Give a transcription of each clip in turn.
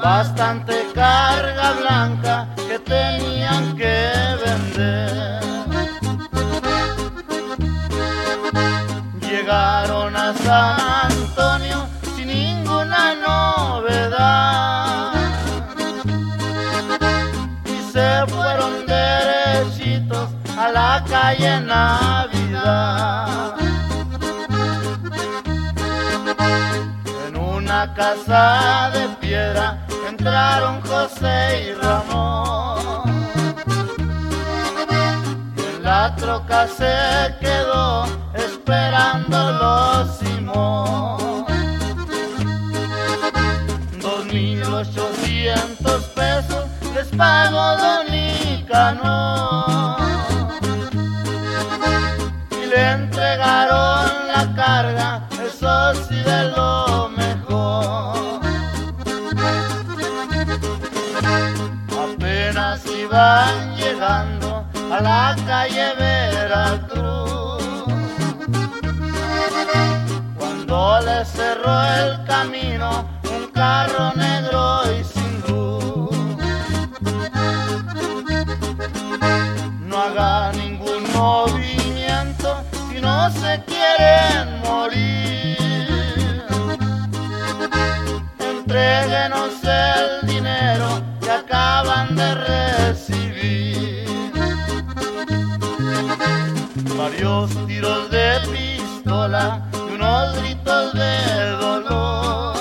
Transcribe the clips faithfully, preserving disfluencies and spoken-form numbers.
bastante carga blanca que tenían que vender. Llegaron a San Antonio sin ninguna novedad y se fueron derechitos a la calle Navidad. En una casa de piedra entraron José y Ramón, y en la troca se quedó esperándolo Simón. Dos mil ochocientos pesos les pagó don Nicanor y le entregaron la carga, eso sí de lo mejor. Apenas iban llegando a la calle Veracruz cuando le cerró el camino un carro negro y sin luz. No haga ningún movimiento si no se quieren morir. Entréguenos el dinero que acaban de recibir. Varios tiros de pistola y unos gritos de dolor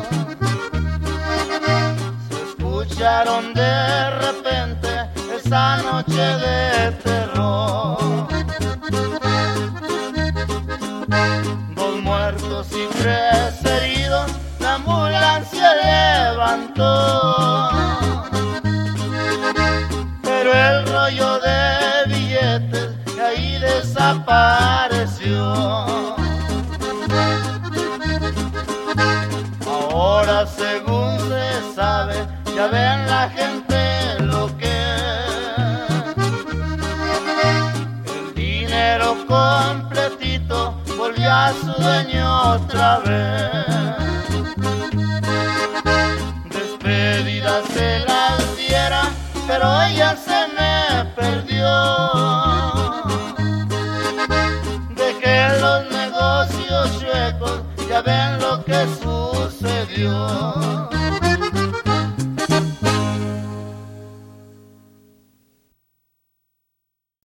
se escucharon de repente esa noche de terror. Dos muertos y tres heridos, la ambulancia levantó, pero el rollo de billetes de ahí desapareció. Ahora según se sabe, ya ven la gente lo que el dinero completito volvió a su dueño otra vez. Despedidas se las diera, pero ella se me perdió. Dejé los negocios chuecos, ya ven lo que sucedió.